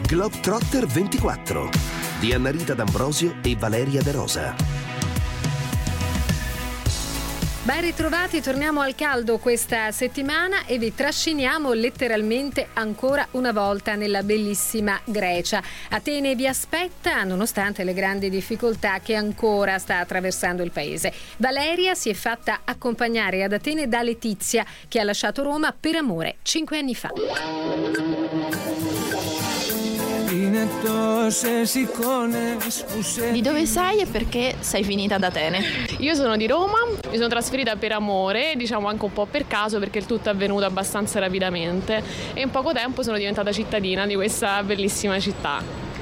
Globetrotter 24 di Annarita D'Ambrosio e Valeria De Rosa. Ben ritrovati, torniamo al caldo questa settimana e vi trasciniamo letteralmente ancora una volta nella bellissima Grecia. Atene vi aspetta nonostante le grandi difficoltà che ancora sta attraversando il paese. Valeria si è fatta accompagnare ad Atene da Letizia, che ha lasciato Roma per amore 5 anni fa. Di dove sei e perché sei finita ad Atene? Io sono di Roma, mi sono trasferita per amore, diciamo anche un po' per caso perché il tutto è avvenuto abbastanza rapidamente e in poco tempo sono diventata cittadina di questa bellissima città.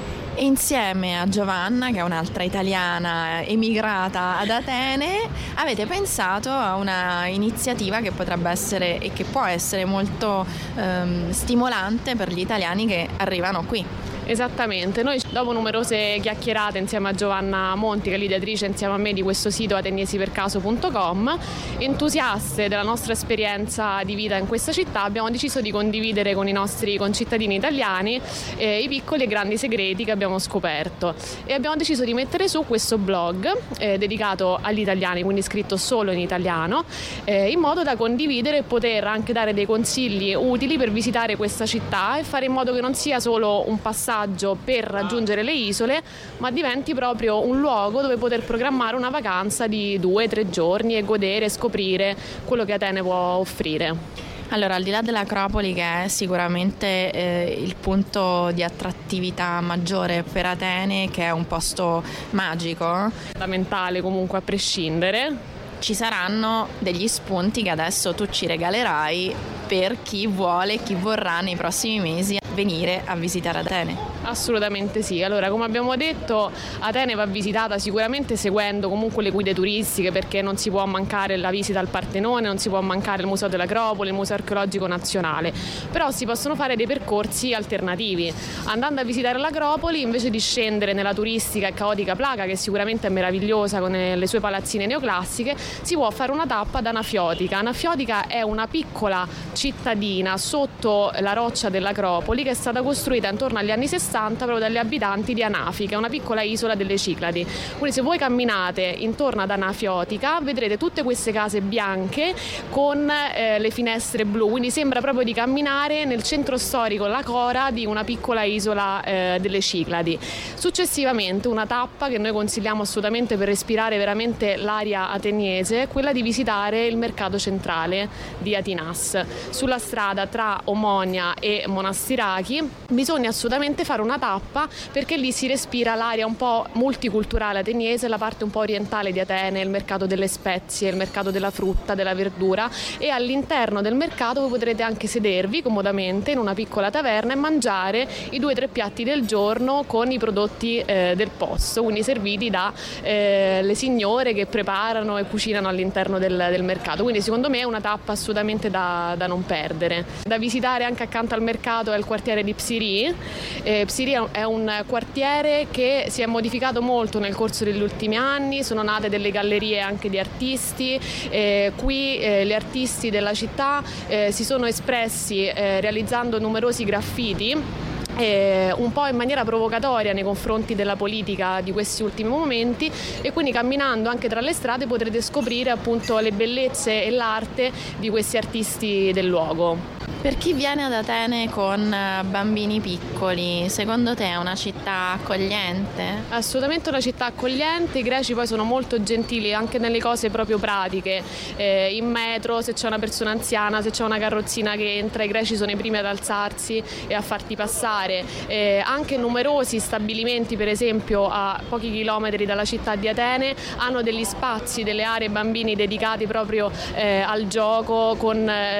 E insieme a Giovanna, che è un'altra italiana emigrata ad Atene, avete pensato a una iniziativa che potrebbe essere e che può essere molto stimolante per gli italiani che arrivano qui. Esattamente, noi dopo numerose chiacchierate insieme a Giovanna Monti, che è l'ideatrice insieme a me di questo sito ateniesipercaso.com, entusiaste della nostra esperienza di vita in questa città, abbiamo deciso di condividere con i nostri concittadini italiani i piccoli e grandi segreti che abbiamo scoperto e abbiamo deciso di mettere su questo blog dedicato agli italiani, quindi scritto solo in italiano, in modo da condividere e poter anche dare dei consigli utili per visitare questa città e fare in modo che non sia solo un passaggio per raggiungere le isole, ma diventi proprio un luogo dove poter programmare una vacanza di 2-3 giorni e godere e scoprire quello che Atene può offrire. Allora, al di là dell'Acropoli, che è sicuramente il punto di attrattività maggiore per Atene, che è un posto magico, fondamentale comunque a prescindere, ci saranno degli spunti che adesso tu ci regalerai per chi vuole, chi vorrà nei prossimi mesi venire a visitare Atene. Assolutamente sì. Allora, come abbiamo detto, Atene va visitata sicuramente seguendo comunque le guide turistiche, perché non si può mancare la visita al Partenone, non si può mancare il Museo dell'Acropoli, il Museo Archeologico Nazionale, però si possono fare dei percorsi alternativi. Andando a visitare l'Acropoli, invece di scendere nella turistica e caotica Placa, che sicuramente è meravigliosa con le sue palazzine neoclassiche, si può fare una tappa ad Anafiotica. Anafiotica è una piccola cittadina sotto la roccia dell'Acropoli che è stata costruita intorno agli anni 60 proprio dagli abitanti di Anafi, che è una piccola isola delle Cicladi. Quindi se voi camminate intorno ad Anafiotica vedrete tutte queste case bianche con le finestre blu, quindi sembra proprio di camminare nel centro storico, la Cora, di una piccola isola delle Cicladi. Successivamente una tappa che noi consigliamo assolutamente per respirare veramente l'aria ateniese è quella di visitare il mercato centrale di Atinas. Sulla strada tra Omonia e Monastiraki bisogna assolutamente fare una tappa, perché lì si respira l'aria un po' multiculturale ateniese, la parte un po' orientale di Atene, il mercato delle spezie, il mercato della frutta, della verdura, e all'interno del mercato voi potrete anche sedervi comodamente in una piccola taverna e mangiare i 2-3 piatti del giorno con i prodotti del posto, quindi serviti da le signore che preparano e cucinano all'interno del mercato. Quindi secondo me è una tappa assolutamente da non perdere. Da visitare anche accanto al mercato è il quartiere di Psiri. Psiri è un quartiere che si è modificato molto nel corso degli ultimi anni, sono nate delle gallerie anche di artisti, qui gli artisti della città si sono espressi realizzando numerosi graffiti, un po' in maniera provocatoria nei confronti della politica di questi ultimi momenti, e quindi camminando anche tra le strade potrete scoprire appunto le bellezze e l'arte di questi artisti del luogo. Per chi viene ad Atene con bambini piccoli, secondo te è una città accogliente? Assolutamente una città accogliente, i greci poi sono molto gentili anche nelle cose proprio pratiche, in metro se c'è una persona anziana, se c'è una carrozzina che entra, i greci sono i primi ad alzarsi e a farti passare, anche numerosi stabilimenti per esempio a pochi chilometri dalla città di Atene hanno degli spazi, delle aree bambini dedicati proprio al gioco con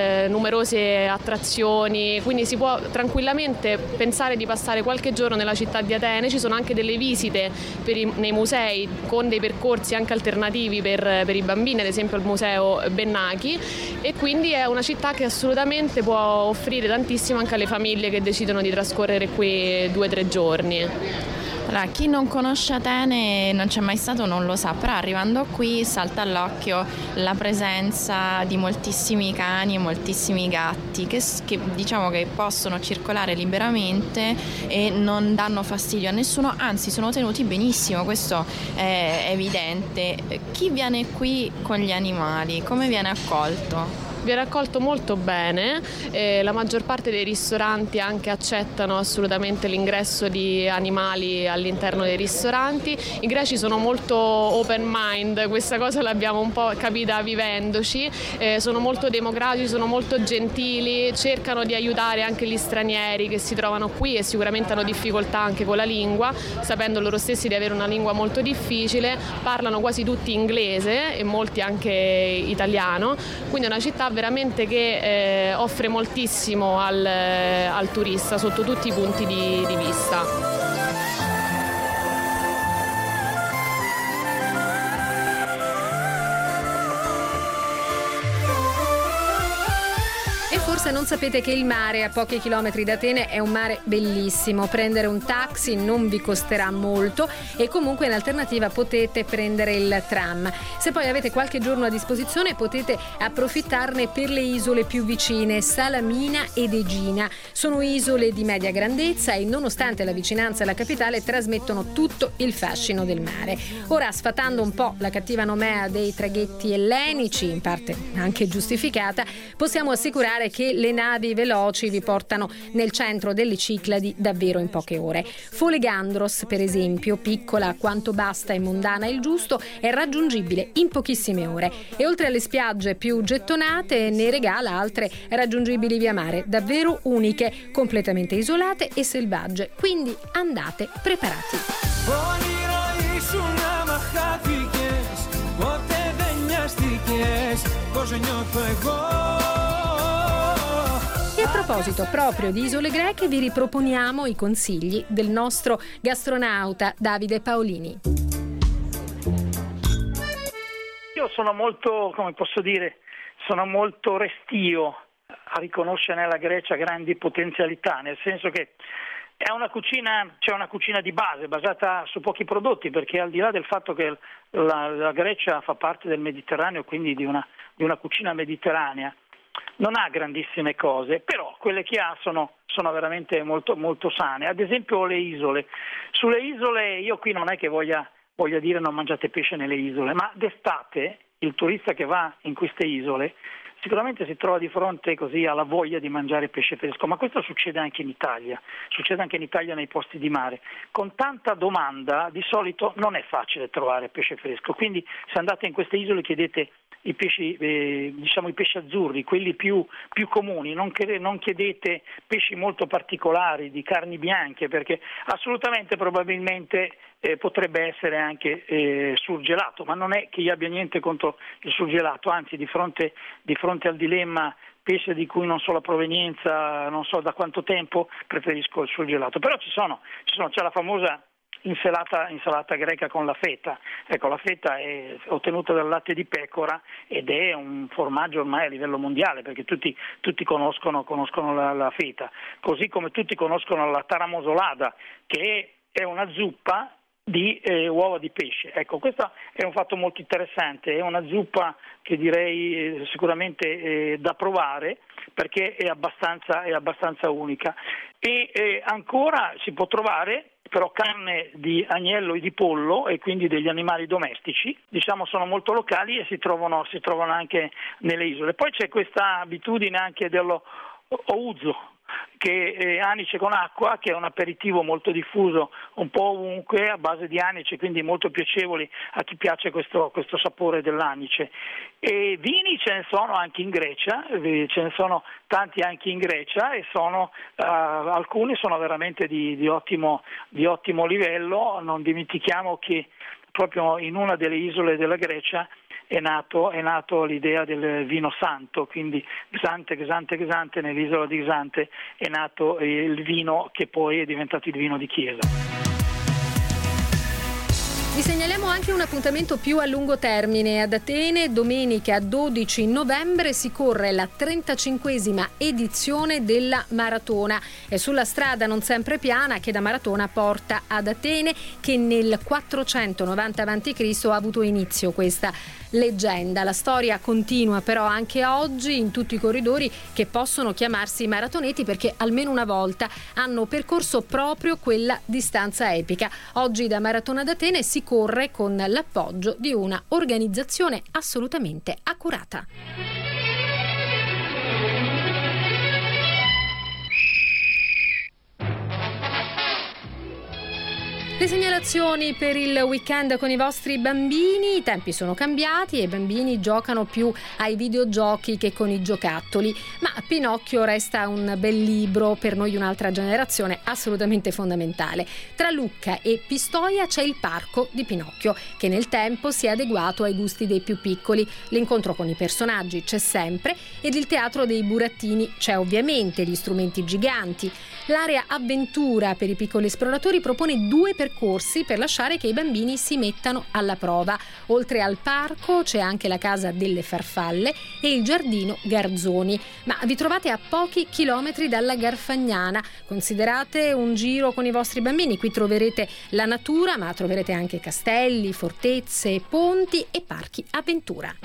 numerose attrazioni, quindi si può tranquillamente pensare di passare qualche giorno nella città di Atene. Ci sono anche delle visite nei musei con dei percorsi anche alternativi per i bambini, ad esempio il museo Bennaki, e quindi è una città che assolutamente può offrire tantissimo anche alle famiglie che decidono di trascorrere qui 2-3 giorni. Allora, chi non conosce Atene, non c'è mai stato, non lo sa, però arrivando qui salta all'occhio la presenza di moltissimi cani e moltissimi gatti che diciamo che possono circolare liberamente e non danno fastidio a nessuno, anzi sono tenuti benissimo, questo è evidente. Chi viene qui con gli animali, come viene accolto? Viene accolto molto bene, la maggior parte dei ristoranti anche accettano assolutamente l'ingresso di animali all'interno dei ristoranti. I greci sono molto open mind, questa cosa l'abbiamo un po' capita vivendoci, sono molto democratici, sono molto gentili, cercano di aiutare anche gli stranieri che si trovano qui e sicuramente hanno difficoltà anche con la lingua, sapendo loro stessi di avere una lingua molto difficile, parlano quasi tutti inglese e molti anche italiano, quindi è una città veramente che offre moltissimo al turista sotto tutti i punti di vista. Forse non sapete che il mare a pochi chilometri da Atene è un mare bellissimo. Prendere un taxi non vi costerà molto e comunque in alternativa potete prendere il tram. Se poi avete qualche giorno a disposizione potete approfittarne per le isole più vicine, Salamina ed Egina. Sono isole di media grandezza e nonostante la vicinanza alla capitale trasmettono tutto il fascino del mare. Ora, sfatando un po' la cattiva nomea dei traghetti ellenici, in parte anche giustificata, possiamo assicurare che le navi veloci vi portano nel centro delle Cicladi davvero in poche ore. Folegandros, per esempio, piccola quanto basta e mondana il giusto, è raggiungibile in pochissime ore e oltre alle spiagge più gettonate ne regala altre raggiungibili via mare, davvero uniche, completamente isolate e selvagge. Quindi andate preparati. E a proposito proprio di isole greche vi riproponiamo i consigli del nostro gastronauta Davide Paolini. Io sono molto, come posso dire, sono molto restio a riconoscere nella Grecia grandi potenzialità, nel senso che è una cucina, c'è una cucina di base basata su pochi prodotti, perché al di là del fatto che la Grecia fa parte del Mediterraneo, quindi di una cucina mediterranea, non ha grandissime cose, però quelle che ha sono veramente molto, molto sane. Ad esempio le isole. Sulle isole io qui non è che voglia dire non mangiate pesce nelle isole, ma d'estate il turista che va in queste isole sicuramente si trova di fronte così alla voglia di mangiare pesce fresco, ma questo succede anche in Italia nei posti di mare. Con tanta domanda di solito non è facile trovare pesce fresco, quindi se andate in queste isole chiedete i pesci, i pesci azzurri, quelli più comuni, non chiedete pesci molto particolari, di carni bianche, perché assolutamente probabilmente potrebbe essere anche surgelato, ma non è che io abbia niente contro il surgelato, anzi di fronte al dilemma pesce di cui non so la provenienza, non so da quanto tempo, preferisco il surgelato. Però c'è la famosa insalata greca con la feta. Ecco, la feta è ottenuta dal latte di pecora ed è un formaggio ormai a livello mondiale, perché tutti conoscono la feta, così come tutti conoscono la taramosolada, che è una zuppa di uova di pesce. Ecco, questo è un fatto molto interessante, è una zuppa che direi sicuramente da provare, perché è abbastanza unica. E ancora si può trovare però carne di agnello e di pollo, e quindi degli animali domestici, sono molto locali e si trovano anche nelle isole. Poi c'è questa abitudine anche dello ouzo, che è anice con acqua, che è un aperitivo molto diffuso un po' ovunque, a base di anice, quindi molto piacevoli a chi piace questo sapore dell'anice. E vini ce ne sono anche in Grecia, ce ne sono tanti anche in Grecia, e alcuni sono veramente di ottimo livello. Non dimentichiamo che proprio in una delle isole della Grecia è nato l'idea del vino santo, quindi Xante, nell'isola di Xante è nato il vino che poi è diventato il vino di chiesa. Vi segnaliamo anche un appuntamento più a lungo termine. Ad Atene, domenica 12 novembre, si corre la 35esima edizione della maratona. È sulla strada non sempre piana che da Maratona porta ad Atene, che nel 490 a.C. ha avuto inizio questa leggenda. La storia continua però anche oggi in tutti i corridori che possono chiamarsi maratoneti, perché almeno una volta hanno percorso proprio quella distanza epica. Oggi da Maratona ad Atene si corre con l'appoggio di una organizzazione assolutamente accurata. Le segnalazioni per il weekend con i vostri bambini: i tempi sono cambiati e i bambini giocano più ai videogiochi che con i giocattoli, ma Pinocchio resta un bel libro per noi di un'altra generazione, assolutamente fondamentale. Tra Lucca e Pistoia c'è il parco di Pinocchio, che nel tempo si è adeguato ai gusti dei più piccoli. L'incontro con i personaggi c'è sempre ed il teatro dei burattini c'è ovviamente, gli strumenti giganti. L'area avventura per i piccoli esploratori propone 2 percorsi per lasciare che i bambini si mettano alla prova. Oltre al parco c'è anche la casa delle farfalle e il giardino Garzoni, ma vi trovate a pochi chilometri dalla Garfagnana. Considerate un giro con i vostri bambini, qui troverete la natura, ma troverete anche castelli, fortezze, ponti e parchi avventura.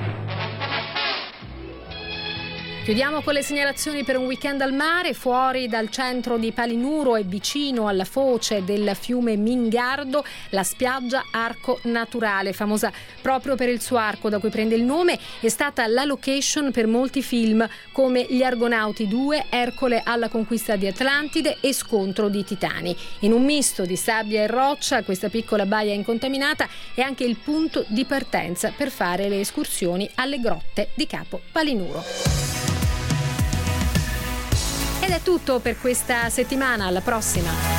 Chiudiamo con le segnalazioni per un weekend al mare. Fuori dal centro di Palinuro e vicino alla foce del fiume Mingardo, la spiaggia Arco Naturale, famosa proprio per il suo arco da cui prende il nome, è stata la location per molti film come Gli Argonauti 2, Ercole alla conquista di Atlantide e Scontro di Titani. In un misto di sabbia e roccia, questa piccola baia incontaminata è anche il punto di partenza per fare le escursioni alle grotte di Capo Palinuro. Ed è tutto per questa settimana, alla prossima!